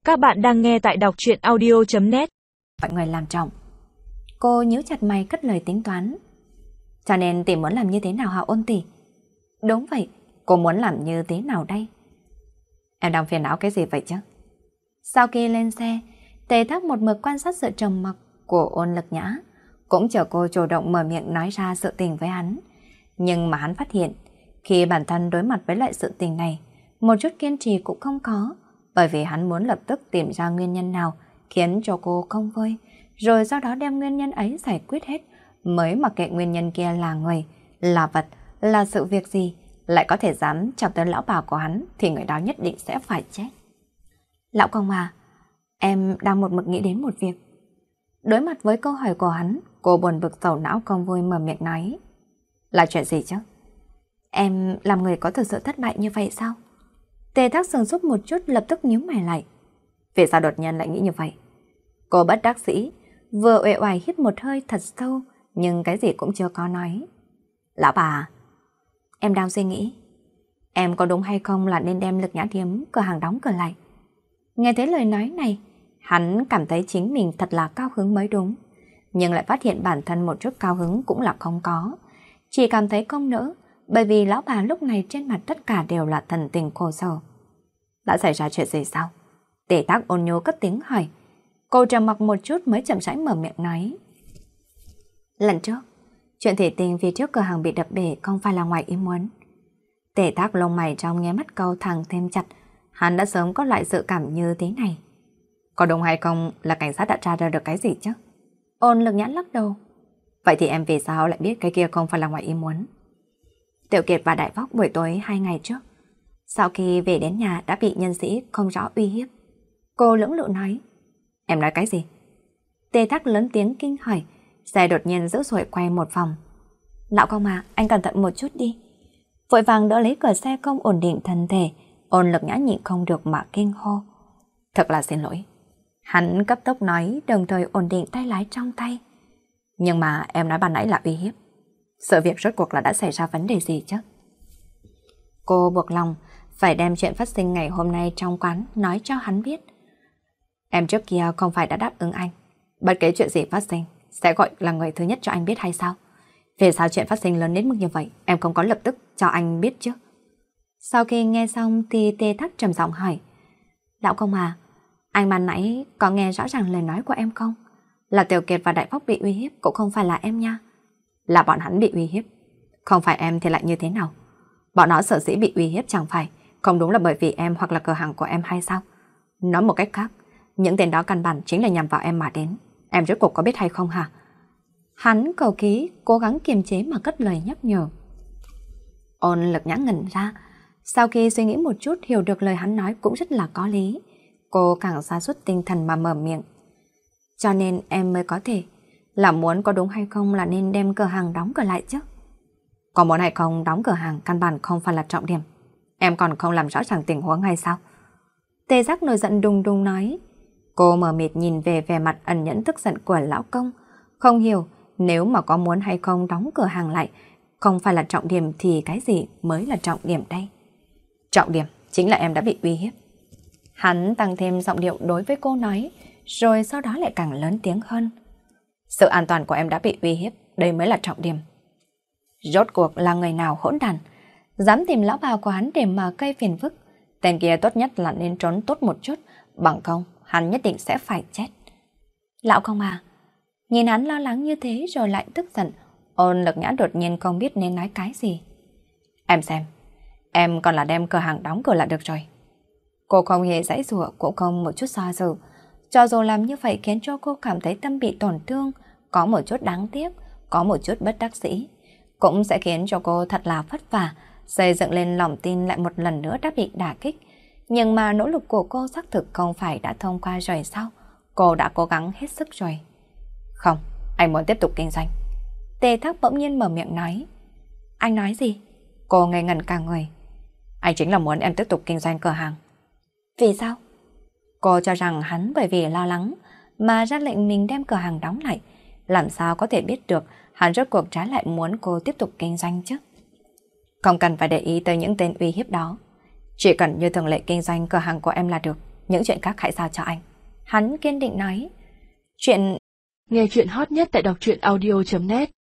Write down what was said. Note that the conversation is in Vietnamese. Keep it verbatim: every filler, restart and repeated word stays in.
Các bạn đang nghe tại đọc truyện audio chấm net. Mọi người làm trọng. Cô nhíu chặt mày cất lời tính toán. Cho nên tỷ muốn làm như thế nào hả Ôn tỷ? Đúng vậy, cô muốn làm như thế nào đây? Em đang phiền não cái gì vậy chứ? Sau khi lên xe, Tề Thác một mực quan sát sự trầm mặc của Ôn Lực Nhã, cũng chờ cô chủ động mở miệng nói ra sự tình với hắn. Nhưng mà hắn phát hiện, khi bản thân đối mặt với loại sự tình này, một chút kiên trì cũng không có, bởi vì hắn muốn lập tức tìm ra nguyên nhân nào khiến cho cô không vui, rồi sau đó đem nguyên nhân ấy giải quyết hết, mới mặc kệ nguyên nhân kia là người, là vật, là sự việc gì, lại có thể dám chọc tới lão bà của hắn thì người đó nhất định sẽ phải chết. Lão công à, em đang một mực nghĩ đến một việc. Đối mặt với câu hỏi của hắn, cô buồn bực sầu não không vui mở miệng nói. Là chuyện gì chứ? Em làm người có thực sự thất bại như vậy sao? Tề Thác sừng sốt một chút lập tức nhíu mày lại. Vì sao đột nhiên lại nghĩ như vậy? Cô bất đắc dĩ, vừa uể oải hít một hơi thật sâu, nhưng cái gì cũng chưa có nói. Lão bà, em đang suy nghĩ, em có đúng hay không là nên đem Lực Nhã Thiếm cửa hàng đóng cửa lại? Nghe thấy lời nói này, hắn cảm thấy chính mình thật là cao hứng mới đúng, nhưng lại phát hiện bản thân một chút cao hứng cũng là không có, chỉ cảm thấy không nỡ, bởi vì lão bà lúc này trên mặt tất cả đều là thần tình khổ sở. Đã xảy ra chuyện gì sao? Tề Thác ôn nhô cất tiếng hỏi. Cô trầm mặc một chút mới chậm rãi mở miệng nói. Lần trước, chuyện thủy tinh vì trước cửa hàng bị đập bể không phải là ngoài ý muốn. Tề Thác lông mày trong nghe mắt câu thẳng thêm chặt, hắn đã sớm có loại dự cảm như thế này. Có đúng hay không là cảnh sát đã tra ra được cái gì chứ? Ôn Lực Nhã lắc đầu. Vậy thì em vì sao lại biết cái kia không phải là ngoài ý muốn? Tiểu Kiệt và Đại Vóc buổi tối hai ngày trước, sau khi về đến nhà đã bị nhân sĩ không rõ uy hiếp. Cô lưỡng lự nói. Em nói cái gì? Tề Thác lớn tiếng kinh hỏi, xe đột nhiên dữ dội quay một vòng. Lão công à, anh cẩn thận một chút đi. Vội vàng đỡ lấy cửa xe không ổn định thân thể, Ôn Lực Nhã nhịn không được mà kinh hô. Thật là xin lỗi. Hắn cấp tốc nói, đồng thời ổn định tay lái trong tay. Nhưng mà em nói ban nãy là uy hiếp. Sự việc rốt cuộc là đã xảy ra vấn đề gì chứ? Cô buộc lòng phải đem chuyện phát sinh ngày hôm nay trong quán nói cho hắn biết. Em trước kia không phải đã đáp ứng anh, bất kể chuyện gì phát sinh sẽ gọi là người thứ nhất cho anh biết hay sao? Vì sao chuyện phát sinh lớn đến mức như vậy em không có lập tức cho anh biết chứ? Sau khi nghe xong thì Tề Thác trầm giọng hỏi. Lão công à, anh ban nãy có nghe rõ ràng lời nói của em không? Là Tiểu Kiệt và Đại Phúc bị uy hiếp cũng không phải là em nha. Là bọn hắn bị uy hiếp, không phải em thì lại như thế nào? Bọn nó sở dĩ bị uy hiếp chẳng phải không đúng là bởi vì em hoặc là cửa hàng của em hay sao? Nói một cách khác, những tên đó căn bản chính là nhằm vào em mà đến. Em rốt cuộc có biết hay không hả? Hắn cầu ký, cố gắng kiềm chế mà cất lời nhắc nhở. Ôn Lực Nhã ngẩn ra, sau khi suy nghĩ một chút hiểu được lời hắn nói cũng rất là có lý. Cô càng sa sút tinh thần mà mở miệng. Cho nên em mới có thể, là muốn có đúng hay không là nên đem cửa hàng đóng cửa lại chứ. Có muốn hay không đóng cửa hàng căn bản không phải là trọng điểm. Em còn không làm rõ ràng tình huống hay sao? Tề Giác nổi giận đùng đùng nói. Cô mờ mịt nhìn về vẻ mặt ẩn nhẫn tức giận của lão công. Không hiểu nếu mà có muốn hay không đóng cửa hàng lại không phải là trọng điểm thì cái gì mới là trọng điểm đây? Trọng điểm chính là em đã bị uy hiếp. Hắn tăng thêm giọng điệu đối với cô nói, rồi sau đó lại càng lớn tiếng hơn. Sự an toàn của em đã bị uy hiếp, đây mới là trọng điểm. Rốt cuộc là người nào hỗn đàn, dám tìm lão bà của hắn để mà gây phiền phức. Tên kia tốt nhất là nên trốn tốt một chút, bằng không hắn nhất định sẽ phải chết. Lão công à, nhìn hắn lo lắng như thế rồi lại tức giận, Ôn Lực Nhã đột nhiên không biết nên nói cái gì. Em xem, em còn là đem cửa hàng đóng cửa lại được rồi. Cô không hề giãy giụa, cũng không một chút do dự. Cho dù làm như vậy khiến cho cô cảm thấy tâm bị tổn thương, có một chút đáng tiếc, có một chút bất đắc dĩ, cũng sẽ khiến cho cô thật là vất vả, xây dựng lên lòng tin lại một lần nữa đã bị đả kích. Nhưng mà nỗ lực của cô xác thực không phải đã thông qua rồi sao? Cô đã cố gắng hết sức rồi. Không, anh muốn tiếp tục kinh doanh. Tề Thác bỗng nhiên mở miệng nói. Anh nói gì? Cô ngây ngẩn cả người. Anh chính là muốn em tiếp tục kinh doanh cửa hàng. Vì sao? Cô cho rằng hắn bởi vì lo lắng mà ra lệnh mình đem cửa hàng đóng lại. Làm sao có thể biết được hắn rốt cuộc trái lại muốn cô tiếp tục kinh doanh chứ? Không cần phải để ý tới những tên uy hiếp đó. Chỉ cần như thường lệ kinh doanh cửa hàng của em là được. những chuyện khác hãy giao cho anh. Hắn kiên định nói. Chuyện... Nghe chuyện hot nhất tại đọc truyện audio chấm net